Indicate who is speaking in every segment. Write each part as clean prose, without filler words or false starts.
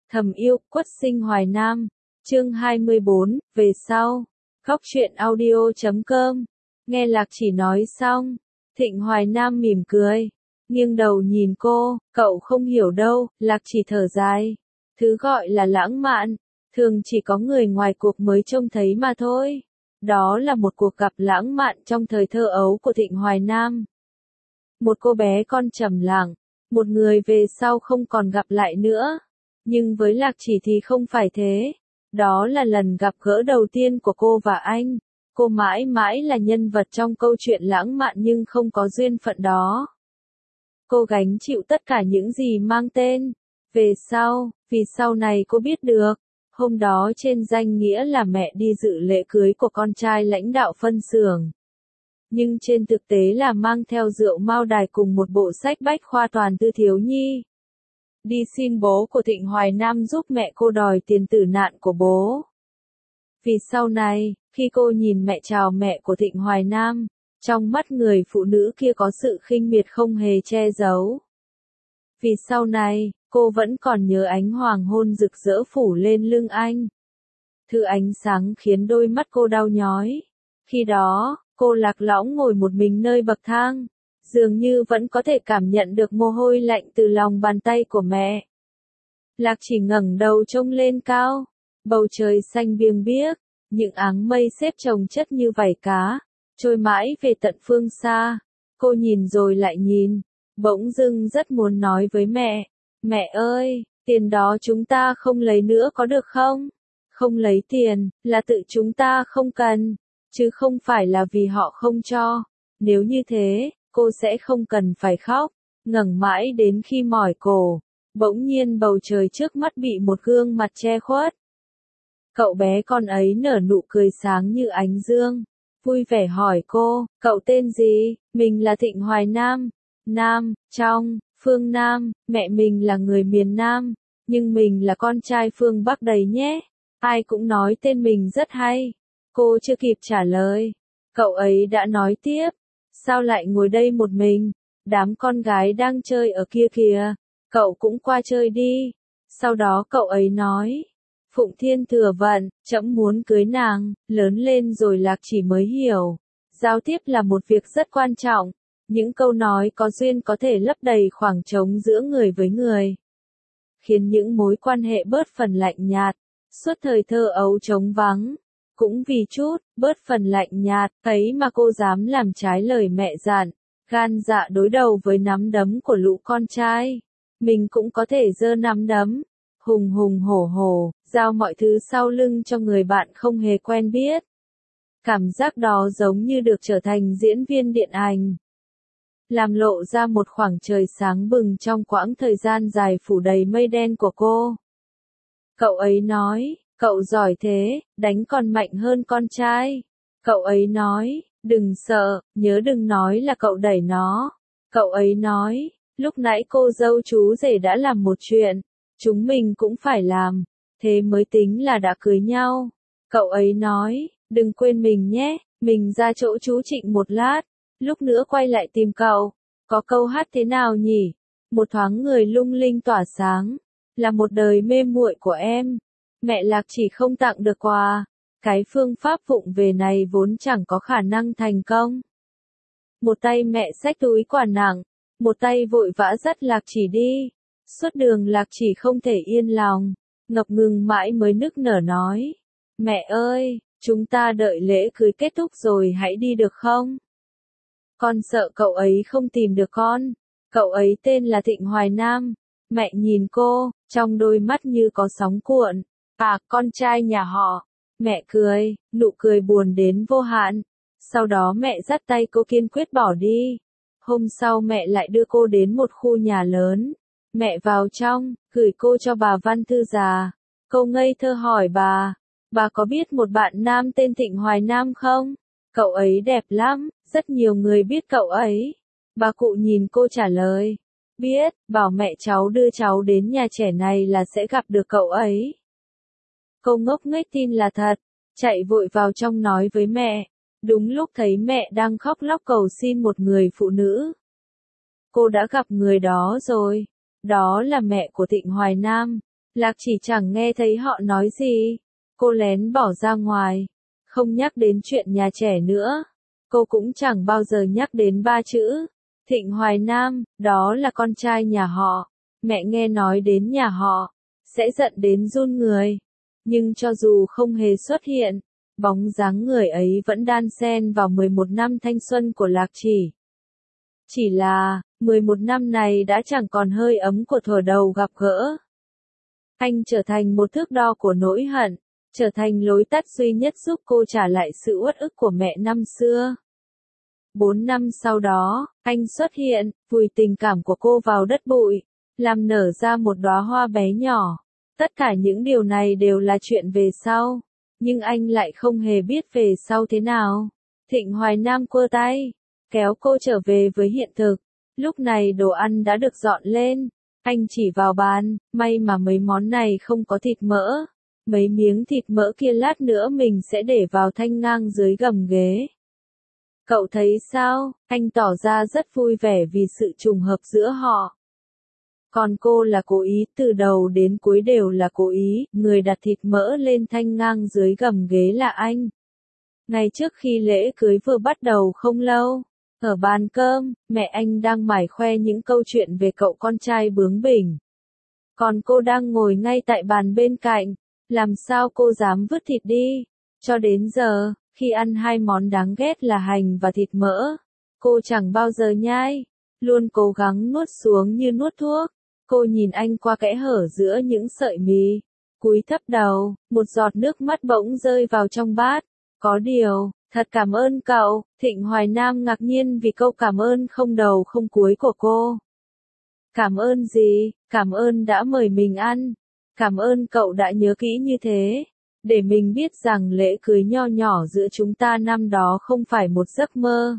Speaker 1: Thầm yêu, Quất Sinh Hoài Nam. Chương 24, về sau. Góc truyện audio.com. Nghe Lạc Chỉ nói xong, Thịnh Hoài Nam mỉm cười, nghiêng đầu nhìn cô, cậu không hiểu đâu. Lạc Chỉ thở dài. Thứ gọi là lãng mạn, thường chỉ có người ngoài cuộc mới trông thấy mà thôi. Đó là một cuộc gặp lãng mạn trong thời thơ ấu của Thịnh Hoài Nam. Một cô bé con trầm lặng, một người về sau không còn gặp lại nữa. Nhưng với Lạc Chỉ thì không phải thế. Đó là lần gặp gỡ đầu tiên của cô và anh. Cô mãi mãi là nhân vật trong câu chuyện lãng mạn nhưng không có duyên phận đó. Cô gánh chịu tất cả những gì mang tên về sau, vì sau này cô biết được. Hôm đó trên danh nghĩa là mẹ đi dự lễ cưới của con trai lãnh đạo phân xưởng. Nhưng trên thực tế là mang theo rượu mao đài cùng một bộ sách bách khoa toàn thư thiếu nhi. Đi xin bố của Thịnh Hoài Nam giúp mẹ cô đòi tiền tử nạn của bố. Vì sau này, khi cô nhìn mẹ chào mẹ của Thịnh Hoài Nam, trong mắt người phụ nữ kia có sự khinh miệt không hề che giấu. Vì sau này, cô vẫn còn nhớ ánh hoàng hôn rực rỡ phủ lên lưng anh. Thứ ánh sáng khiến đôi mắt cô đau nhói. Khi đó, cô lạc lõng ngồi một mình nơi bậc thang, dường như vẫn có thể cảm nhận được mồ hôi lạnh từ lòng bàn tay của mẹ. Lạc Chỉ ngẩng đầu trông lên cao, bầu trời xanh biêng biếc, những áng mây xếp chồng chất như vảy cá, trôi mãi về tận phương xa. Cô nhìn rồi lại nhìn, bỗng dưng rất muốn nói với mẹ, mẹ ơi, tiền đó chúng ta không lấy nữa có được không? Không lấy tiền, là tự chúng ta không cần, chứ không phải là vì họ không cho. Nếu như thế, cô sẽ không cần phải khóc. Ngẩng mãi đến khi mỏi cổ, bỗng nhiên bầu trời trước mắt bị một gương mặt che khuất. Cậu bé con ấy nở nụ cười sáng như ánh dương, vui vẻ hỏi cô, cậu tên gì? Mình là Thịnh Hoài Nam. Nam, trong, phương Nam, mẹ mình là người miền Nam, nhưng mình là con trai phương Bắc đấy nhé. Ai cũng nói tên mình rất hay. Cô chưa kịp trả lời, cậu ấy đã nói tiếp, sao lại ngồi đây một mình? Đám con gái đang chơi ở kia kìa, cậu cũng qua chơi đi. Sau đó cậu ấy nói, Phụng Thiên thừa vận, trẫm muốn cưới nàng. Lớn lên rồi Lạc Chỉ mới hiểu, giao tiếp là một việc rất quan trọng. Những câu nói có duyên có thể lấp đầy khoảng trống giữa người với người, khiến những mối quan hệ bớt phần lạnh nhạt. Suốt thời thơ ấu trống vắng, cũng vì chút, bớt phần lạnh nhạt, ấy mà cô dám làm trái lời mẹ dặn, gan dạ đối đầu với nắm đấm của lũ con trai. Mình cũng có thể giơ nắm đấm, hùng hùng hổ hổ, giao mọi thứ sau lưng cho người bạn không hề quen biết. Cảm giác đó giống như được trở thành diễn viên điện ảnh, làm lộ ra một khoảng trời sáng bừng trong quãng thời gian dài phủ đầy mây đen của cô. Cậu ấy nói, cậu giỏi thế, đánh còn mạnh hơn con trai. Cậu ấy nói, đừng sợ, nhớ đừng nói là cậu đẩy nó. Cậu ấy nói, lúc nãy cô dâu chú rể đã làm một chuyện, chúng mình cũng phải làm, thế mới tính là đã cưới nhau. Cậu ấy nói, đừng quên mình nhé, mình ra chỗ chú Trịnh một lát, lúc nữa quay lại tìm cậu. Có câu hát thế nào nhỉ? Một thoáng người lung linh tỏa sáng, là một đời mê muội của em. Mẹ Lạc Chỉ không tặng được quà, cái phương pháp vụng về này vốn chẳng có khả năng thành công. Một tay mẹ xách túi quà nặng, một tay vội vã dắt Lạc Chỉ đi. Suốt đường Lạc Chỉ không thể yên lòng, ngập ngừng mãi mới nức nở nói, mẹ ơi, chúng ta đợi lễ cưới kết thúc rồi hãy đi được không? Con sợ cậu ấy không tìm được con. Cậu ấy tên là Thịnh Hoài Nam. Mẹ nhìn cô, trong đôi mắt như có sóng cuộn. À, con trai nhà họ. Mẹ cười, nụ cười buồn đến vô hạn. Sau đó mẹ dắt tay cô kiên quyết bỏ đi. Hôm sau mẹ lại đưa cô đến một khu nhà lớn. Mẹ vào trong, gửi cô cho bà Văn Thư già. Cô ngây thơ hỏi bà có biết một bạn nam tên Thịnh Hoài Nam không? Cậu ấy đẹp lắm, rất nhiều người biết cậu ấy. Bà cụ nhìn cô trả lời, biết, bảo mẹ cháu đưa cháu đến nhà trẻ này là sẽ gặp được cậu ấy. Cô ngốc nghếch tin là thật, chạy vội vào trong nói với mẹ. Đúng lúc thấy mẹ đang khóc lóc cầu xin một người phụ nữ. Cô đã gặp người đó rồi, đó là mẹ của Thịnh Hoài Nam. Lạc Chỉ chẳng nghe thấy họ nói gì. Cô lén bỏ ra ngoài, không nhắc đến chuyện nhà trẻ nữa. Cô cũng chẳng bao giờ nhắc đến ba chữ Thịnh Hoài Nam, đó là con trai nhà họ. Mẹ nghe nói đến nhà họ, sẽ giận đến run người. Nhưng cho dù không hề xuất hiện, bóng dáng người ấy vẫn đan xen vào 11 năm thanh xuân của Lạc Chỉ. Chỉ là, 11 năm này đã chẳng còn hơi ấm của thuở đầu gặp gỡ. Anh trở thành một thước đo của nỗi hận, trở thành lối tắt duy nhất giúp cô trả lại sự uất ức của mẹ năm xưa. 4 năm sau đó, anh xuất hiện, vùi tình cảm của cô vào đất bụi, làm nở ra một đóa hoa bé nhỏ. Tất cả những điều này đều là chuyện về sau, nhưng anh lại không hề biết về sau thế nào. Thịnh Hoài Nam quơ tay, kéo cô trở về với hiện thực. Lúc này đồ ăn đã được dọn lên, anh chỉ vào bàn, may mà mấy món này không có thịt mỡ. Mấy miếng thịt mỡ kia lát nữa mình sẽ để vào thanh ngang dưới gầm ghế. Cậu thấy sao? Anh tỏ ra rất vui vẻ vì sự trùng hợp giữa họ. Còn cô là cố ý, từ đầu đến cuối đều là cố ý, người đặt thịt mỡ lên thanh ngang dưới gầm ghế là anh. Ngay trước khi lễ cưới vừa bắt đầu không lâu, ở bàn cơm, mẹ anh đang mải khoe những câu chuyện về cậu con trai bướng bỉnh. Còn cô đang ngồi ngay tại bàn bên cạnh, làm sao cô dám vứt thịt đi? Cho đến giờ, khi ăn hai món đáng ghét là hành và thịt mỡ, cô chẳng bao giờ nhai, luôn cố gắng nuốt xuống như nuốt thuốc. Cô nhìn anh qua kẽ hở giữa những sợi mì, cúi thấp đầu, một giọt nước mắt bỗng rơi vào trong bát. Có điều, thật cảm ơn cậu. Thịnh Hoài Nam ngạc nhiên vì câu cảm ơn không đầu không cuối của cô. Cảm ơn gì? Cảm ơn đã mời mình ăn. Cảm ơn cậu đã nhớ kỹ như thế, để mình biết rằng lễ cưới nho nhỏ giữa chúng ta năm đó không phải một giấc mơ.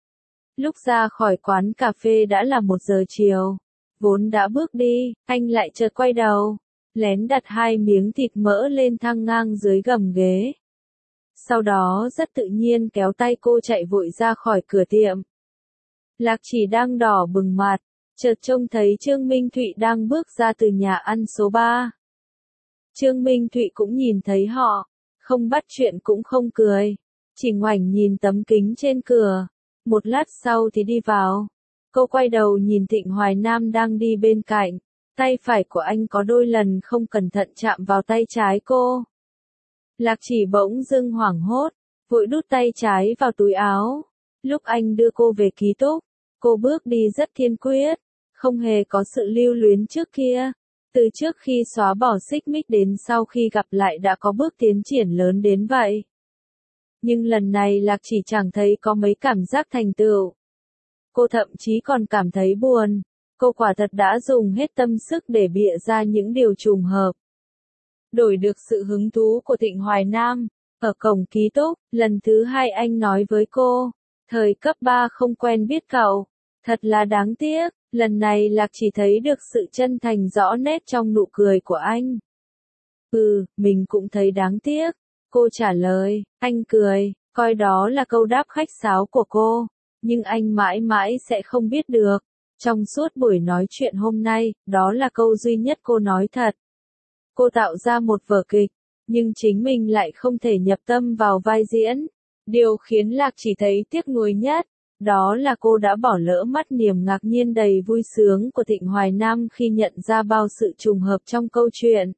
Speaker 1: Lúc ra khỏi quán cà phê đã là 1 giờ chiều. Vốn đã bước đi, anh lại chợt quay đầu, lén đặt 2 miếng thịt mỡ lên thang ngang dưới gầm ghế. Sau đó rất tự nhiên kéo tay cô chạy vội ra khỏi cửa tiệm. Lạc Chỉ đang đỏ bừng mặt, chợt trông thấy Trương Minh Thụy đang bước ra từ nhà ăn số 3. Trương Minh Thụy cũng nhìn thấy họ, không bắt chuyện cũng không cười, chỉ ngoảnh nhìn tấm kính trên cửa. Một lát sau thì đi vào. Cô quay đầu nhìn Thịnh Hoài Nam đang đi bên cạnh, tay phải của anh có đôi lần không cẩn thận chạm vào tay trái cô. Lạc Chỉ bỗng dưng hoảng hốt, vội đút tay trái vào túi áo. Lúc anh đưa cô về ký túc, cô bước đi rất kiên quyết, không hề có sự lưu luyến trước kia. Từ trước khi xóa bỏ xích mích đến sau khi gặp lại đã có bước tiến triển lớn đến vậy. Nhưng lần này Lạc Chỉ chẳng thấy có mấy cảm giác thành tựu. Cô thậm chí còn cảm thấy buồn. Cô quả thật đã dùng hết tâm sức để bịa ra những điều trùng hợp. Đổi được sự hứng thú của Thịnh Hoài Nam. Ở cổng ký túc, lần thứ 2 anh nói với cô, thời cấp 3 không quen biết cậu. Thật là đáng tiếc, lần này Lạc Chỉ thấy được sự chân thành rõ nét trong nụ cười của anh. Mình cũng thấy đáng tiếc. Cô trả lời, anh cười, coi đó là câu đáp khách sáo của cô. Nhưng anh mãi mãi sẽ không biết được. Trong suốt buổi nói chuyện hôm nay, đó là câu duy nhất cô nói thật. Cô tạo ra một vở kịch, nhưng chính mình lại không thể nhập tâm vào vai diễn. Điều khiến Lạc Chỉ thấy tiếc nuối nhất, đó là cô đã bỏ lỡ mắt niềm ngạc nhiên đầy vui sướng của Thịnh Hoài Nam khi nhận ra bao sự trùng hợp trong câu chuyện.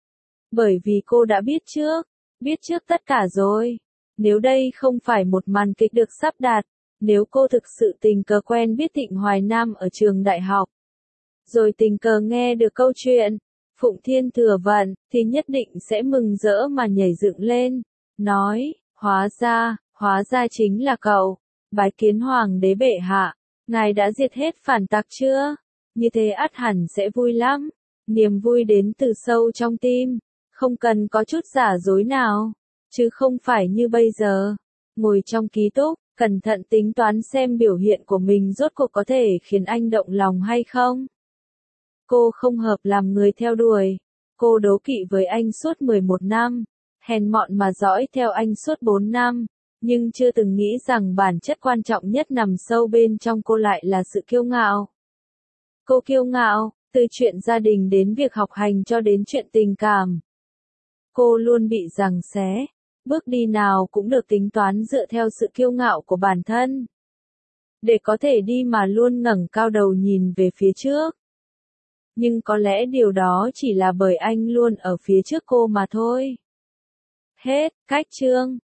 Speaker 1: Bởi vì cô đã biết trước tất cả rồi. Nếu đây không phải một màn kịch được sắp đặt, nếu cô thực sự tình cờ quen biết Thịnh Hoài Nam ở trường đại học, rồi tình cờ nghe được câu chuyện Phụng Thiên Thừa Vận, thì nhất định sẽ mừng rỡ mà nhảy dựng lên, nói, hóa ra chính là cậu. Bái kiến Hoàng đế bệ hạ, ngài đã diệt hết phản tặc chưa? Như thế ắt hẳn sẽ vui lắm. Niềm vui đến từ sâu trong tim, không cần có chút giả dối nào, chứ không phải như bây giờ. Ngồi trong ký túc, cẩn thận tính toán xem biểu hiện của mình rốt cuộc có thể khiến anh động lòng hay không. Cô không hợp làm người theo đuổi. Cô đố kỵ với anh suốt 11 năm, hèn mọn mà dõi theo anh suốt 4 năm, nhưng chưa từng nghĩ rằng bản chất quan trọng nhất nằm sâu bên trong cô lại là sự kiêu ngạo. Cô kiêu ngạo, Từ chuyện gia đình đến việc học hành cho đến chuyện tình cảm. Cô luôn bị giằng xé. Bước đi nào cũng được tính toán dựa theo sự kiêu ngạo của bản thân. Để có thể đi mà luôn ngẩng cao đầu nhìn về phía trước. Nhưng có lẽ điều đó chỉ là bởi anh luôn ở phía trước cô mà thôi. Hết, cách chương.